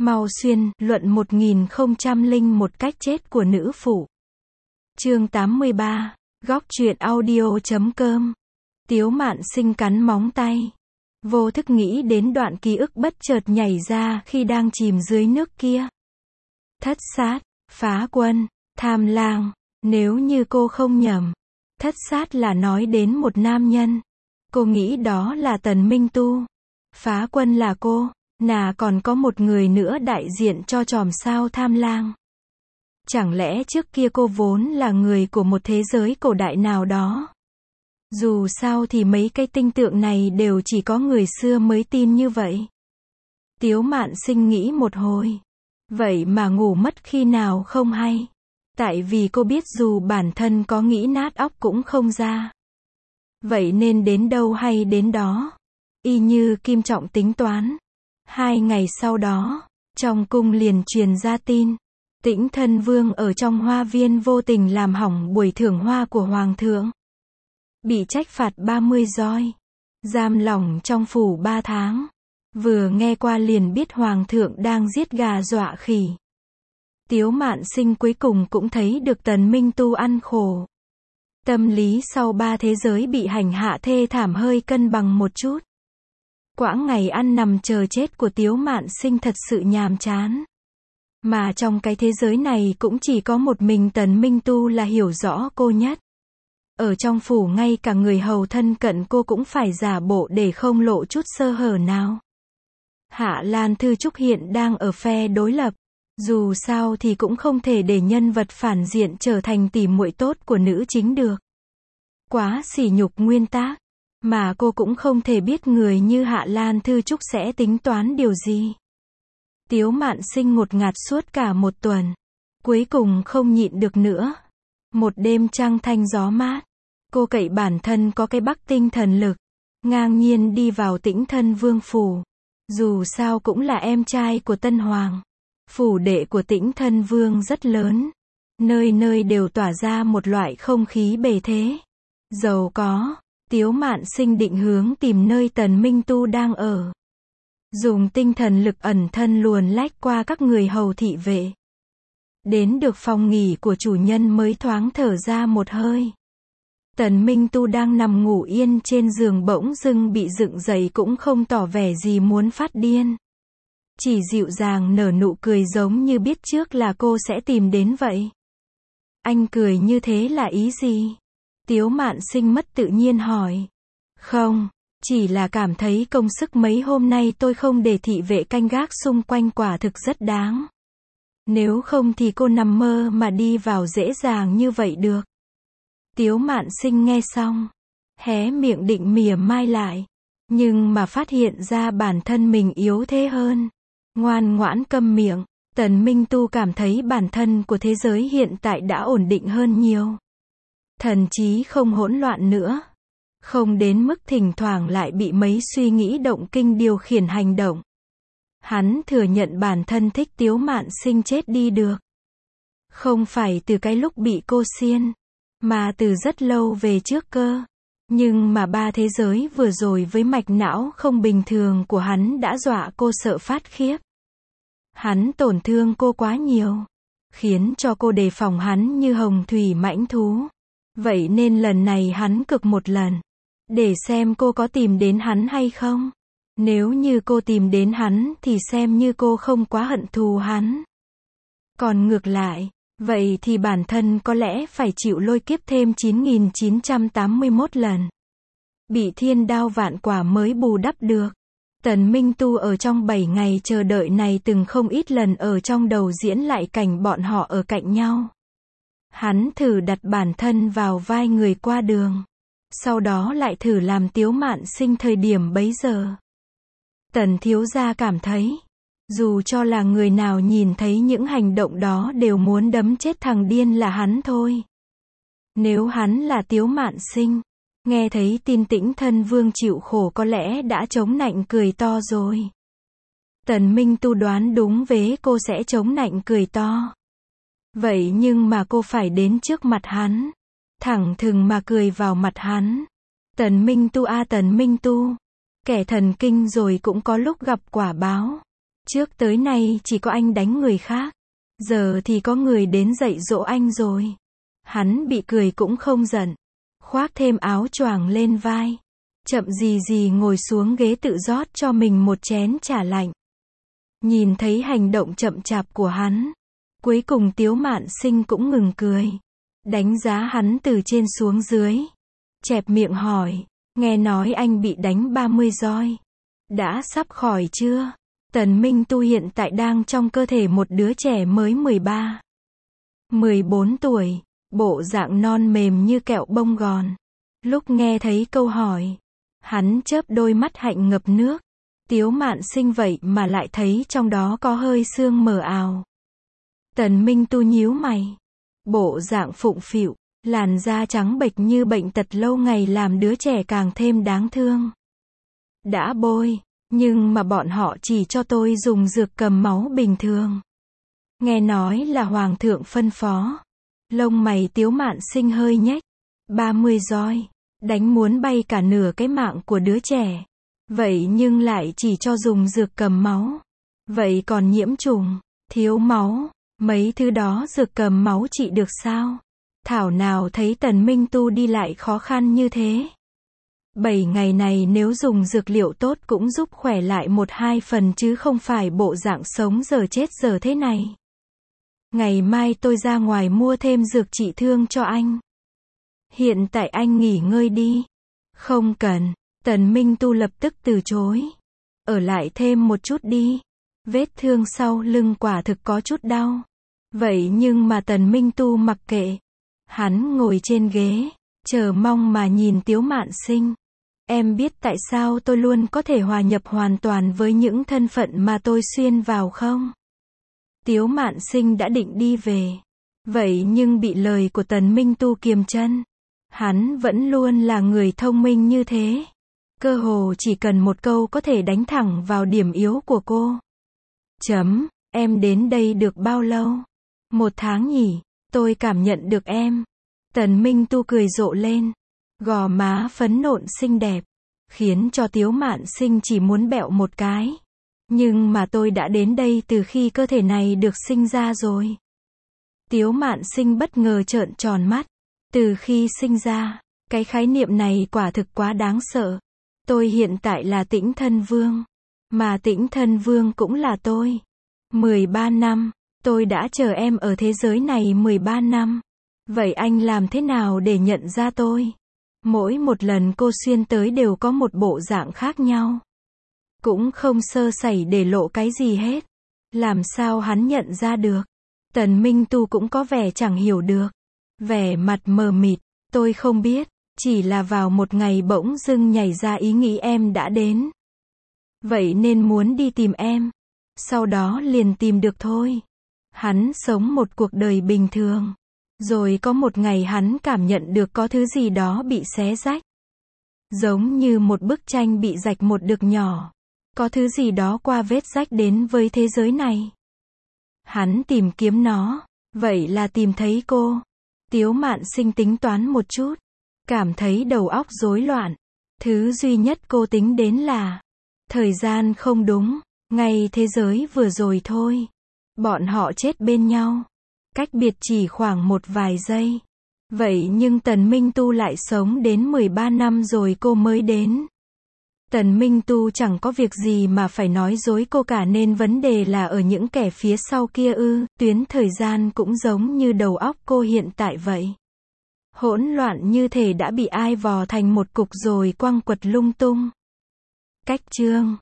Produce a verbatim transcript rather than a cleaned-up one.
Mau xuyên, luận một nghìn không trăm lẻ một cách chết của nữ phụ. Chương tám mươi ba, góc truyện audio chấm com. Tiếu Mạn Sinh cắn móng tay. Vô thức nghĩ đến đoạn ký ức bất chợt nhảy ra khi đang chìm dưới nước kia. Thất sát, phá quân, tham lang, nếu như cô không nhầm. Thất sát là nói đến một nam nhân. Cô nghĩ đó là Tần Minh Tu. Phá quân là cô. Nà còn có một người nữa đại diện cho chòm sao tham lang. Chẳng lẽ trước kia cô vốn là người của một thế giới cổ đại nào đó? Dù sao thì mấy cái tinh tượng này đều chỉ có người xưa mới tin như vậy. Tiếu Mạn Sinh nghĩ một hồi. Vậy mà ngủ mất khi nào không hay. Tại vì cô biết dù bản thân có nghĩ nát óc cũng không ra. Vậy nên đến đâu hay đến đó. Y như Kim Trọng tính toán. Hai ngày sau đó, trong cung liền truyền ra tin. Tĩnh Thân Vương ở trong hoa viên vô tình làm hỏng buổi thưởng hoa của Hoàng thượng. Bị trách phạt ba mươi roi. Giam lỏng trong phủ ba tháng. Vừa nghe qua liền biết Hoàng thượng đang giết gà dọa khỉ. Tiếu Mạn Sinh cuối cùng cũng thấy được Tần Minh Tu ăn khổ. Tâm lý sau ba thế giới bị hành hạ thê thảm hơi cân bằng một chút. Quãng ngày ăn nằm chờ chết của Tiếu Mạn Sinh thật sự nhàm chán. Mà trong cái thế giới này cũng chỉ có một mình Tần Minh Tu là hiểu rõ cô nhất. Ở trong phủ ngay cả người hầu thân cận cô cũng phải giả bộ để không lộ chút sơ hở nào. Hạ Lan Thư Trúc hiện đang ở phe đối lập. Dù sao thì cũng không thể để nhân vật phản diện trở thành tỉ muội tốt của nữ chính được. Quá sỉ nhục nguyên tác. Mà cô cũng không thể biết người như Hạ Lan Thư Trúc sẽ tính toán điều gì. Tiếu Mạn Sinh ngột ngạt suốt cả một tuần. Cuối cùng không nhịn được nữa. Một đêm trăng thanh gió mát. Cô cậy bản thân có cái bắc tinh thần lực. Ngang nhiên đi vào Tĩnh Thân Vương phủ. Dù sao cũng là em trai của Tân Hoàng. Phủ đệ của Tĩnh Thân Vương rất lớn. Nơi nơi đều tỏa ra một loại không khí bề thế. Giàu có. Tiếu Mạn Sinh định hướng tìm nơi Tần Minh Tu đang ở. Dùng tinh thần lực ẩn thân luồn lách qua các người hầu thị vệ. Đến được phòng nghỉ của chủ nhân mới thoáng thở ra một hơi. Tần Minh Tu đang nằm ngủ yên trên giường bỗng dưng bị dựng dậy cũng không tỏ vẻ gì muốn phát điên. Chỉ dịu dàng nở nụ cười giống như biết trước là cô sẽ tìm đến vậy. Anh cười như thế là ý gì? Tiếu Mạn Sinh mất tự nhiên hỏi. Không, chỉ là cảm thấy công sức mấy hôm nay tôi không để thị vệ canh gác xung quanh quả thực rất đáng. Nếu không thì cô nằm mơ mà đi vào dễ dàng như vậy được. Tiếu Mạn Sinh nghe xong, hé miệng định mỉa mai lại. Nhưng mà phát hiện ra bản thân mình yếu thế hơn. Ngoan ngoãn câm miệng. Tần Minh Tu cảm thấy bản thân của thế giới hiện tại đã ổn định hơn nhiều. Thần trí không hỗn loạn nữa. Không đến mức thỉnh thoảng lại bị mấy suy nghĩ động kinh điều khiển hành động. Hắn thừa nhận bản thân thích Tiếu Mạn Sinh chết đi được. Không phải từ cái lúc bị cô xiên, mà từ rất lâu về trước cơ. Nhưng mà ba thế giới vừa rồi với mạch não không bình thường của hắn đã dọa cô sợ phát khiếp. Hắn tổn thương cô quá nhiều, khiến cho cô đề phòng hắn như hồng thủy mãnh thú. Vậy nên lần này hắn cực một lần, để xem cô có tìm đến hắn hay không. Nếu như cô tìm đến hắn thì xem như cô không quá hận thù hắn. Còn ngược lại, vậy thì bản thân có lẽ phải chịu lôi kiếp thêm chín nghìn chín trăm tám mươi mốt lần. Bị thiên đao vạn quả mới bù đắp được. Tần Minh Tu ở trong bảy ngày chờ đợi này từng không ít lần ở trong đầu diễn lại cảnh bọn họ ở cạnh nhau. Hắn thử đặt bản thân vào vai người qua đường. Sau đó lại thử làm Tiếu Mạn Sinh thời điểm bấy giờ. Tần thiếu gia cảm thấy, dù cho là người nào nhìn thấy những hành động đó đều muốn đấm chết thằng điên là hắn thôi. Nếu hắn là Tiếu Mạn Sinh, nghe thấy tin Tĩnh Thân Vương chịu khổ có lẽ đã chống nạnh cười to rồi. Tần Minh Tu đoán đúng vế cô sẽ chống nạnh cười to. Vậy nhưng mà cô phải đến trước mặt hắn. Thẳng thừng mà cười vào mặt hắn. Tần Minh Tu a Tần Minh Tu. Kẻ thần kinh rồi cũng có lúc gặp quả báo. Trước tới nay chỉ có anh đánh người khác. Giờ thì có người đến dạy dỗ anh rồi. Hắn bị cười cũng không giận. Khoác thêm áo choàng lên vai. Chậm gì gì ngồi xuống ghế tự rót cho mình một chén trà lạnh. Nhìn thấy hành động chậm chạp của hắn. Cuối cùng Tiếu Mạn Sinh cũng ngừng cười. Đánh giá hắn từ trên xuống dưới. Chẹp miệng hỏi. Nghe nói anh bị đánh ba mươi roi. Đã sắp khỏi chưa? Tần Minh Tu hiện tại đang trong cơ thể một đứa trẻ mới mười ba, mười bốn tuổi. Bộ dạng non mềm như kẹo bông gòn. Lúc nghe thấy câu hỏi. Hắn chớp đôi mắt hạnh ngập nước. Tiếu Mạn Sinh vậy mà lại thấy trong đó có hơi sương mờ ảo. Tần Minh Tu nhíu mày. Bộ dạng phụng phịu, làn da trắng bệch như bệnh tật lâu ngày làm đứa trẻ càng thêm đáng thương. Đã bôi, nhưng mà bọn họ chỉ cho tôi dùng dược cầm máu bình thường. Nghe nói là hoàng thượng phân phó. Lông mày Tiếu Mạn Sinh hơi nhếch. ba mươi roi, đánh muốn bay cả nửa cái mạng của đứa trẻ. Vậy nhưng lại chỉ cho dùng dược cầm máu. Vậy còn nhiễm trùng, thiếu máu, mấy thứ đó dược cầm máu trị được sao? Thảo nào thấy Tần Minh Tu đi lại khó khăn như thế. Bảy ngày này nếu dùng dược liệu tốt cũng giúp khỏe lại một hai phần chứ không phải bộ dạng sống giờ chết giờ thế này. Ngày mai tôi ra ngoài mua thêm dược trị thương cho anh. Hiện tại anh nghỉ ngơi đi. Không cần. Tần Minh Tu lập tức từ chối. Ở lại thêm một chút đi. Vết thương sau lưng quả thực có chút đau. Vậy nhưng mà Tần Minh Tu mặc kệ. Hắn ngồi trên ghế, chờ mong mà nhìn Tiếu Mạn Sinh. Em biết tại sao tôi luôn có thể hòa nhập hoàn toàn với những thân phận mà tôi xuyên vào không? Tiếu Mạn Sinh đã định đi về. Vậy nhưng bị lời của Tần Minh Tu kiềm chân. Hắn vẫn luôn là người thông minh như thế. Cơ hồ chỉ cần một câu có thể đánh thẳng vào điểm yếu của cô. Chấm, em đến đây được bao lâu? Một tháng nhỉ, tôi cảm nhận được em. Tần Minh Tu cười rộ lên. Gò má phấn nộn xinh đẹp. Khiến cho Tiếu Mạn Sinh chỉ muốn bẹo một cái. Nhưng mà tôi đã đến đây từ khi cơ thể này được sinh ra rồi. Tiếu Mạn Sinh bất ngờ trợn tròn mắt. Từ khi sinh ra, cái khái niệm này quả thực quá đáng sợ. Tôi hiện tại là Tĩnh Thân Vương. Mà Tĩnh Thân Vương cũng là tôi. mười ba năm, tôi đã chờ em ở thế giới này mười ba năm. Vậy anh làm thế nào để nhận ra tôi? Mỗi một lần cô xuyên tới đều có một bộ dạng khác nhau. Cũng không sơ sẩy để lộ cái gì hết. Làm sao hắn nhận ra được? Tần Minh Tu cũng có vẻ chẳng hiểu được. Vẻ mặt mờ mịt, tôi không biết. Chỉ là vào một ngày bỗng dưng nhảy ra ý nghĩ em đã đến. Vậy nên muốn đi tìm em. Sau đó liền tìm được thôi. Hắn sống một cuộc đời bình thường. Rồi có một ngày hắn cảm nhận được có thứ gì đó bị xé rách. Giống như một bức tranh bị rạch một đường nhỏ. Có thứ gì đó qua vết rách đến với thế giới này. Hắn tìm kiếm nó. Vậy là tìm thấy cô. Tiếu Mạn Sinh tính toán một chút. Cảm thấy đầu óc rối loạn. Thứ duy nhất cô tính đến là thời gian không đúng. Ngay thế giới vừa rồi thôi. Bọn họ chết bên nhau. Cách biệt chỉ khoảng một vài giây. Vậy nhưng Tần Minh Tu lại sống đến mười ba năm rồi cô mới đến. Tần Minh Tu chẳng có việc gì mà phải nói dối cô cả nên vấn đề là ở những kẻ phía sau kia ư. Tuyến thời gian cũng giống như đầu óc cô hiện tại vậy. Hỗn loạn như thể đã bị ai vò thành một cục rồi quăng quật lung tung. Cách chương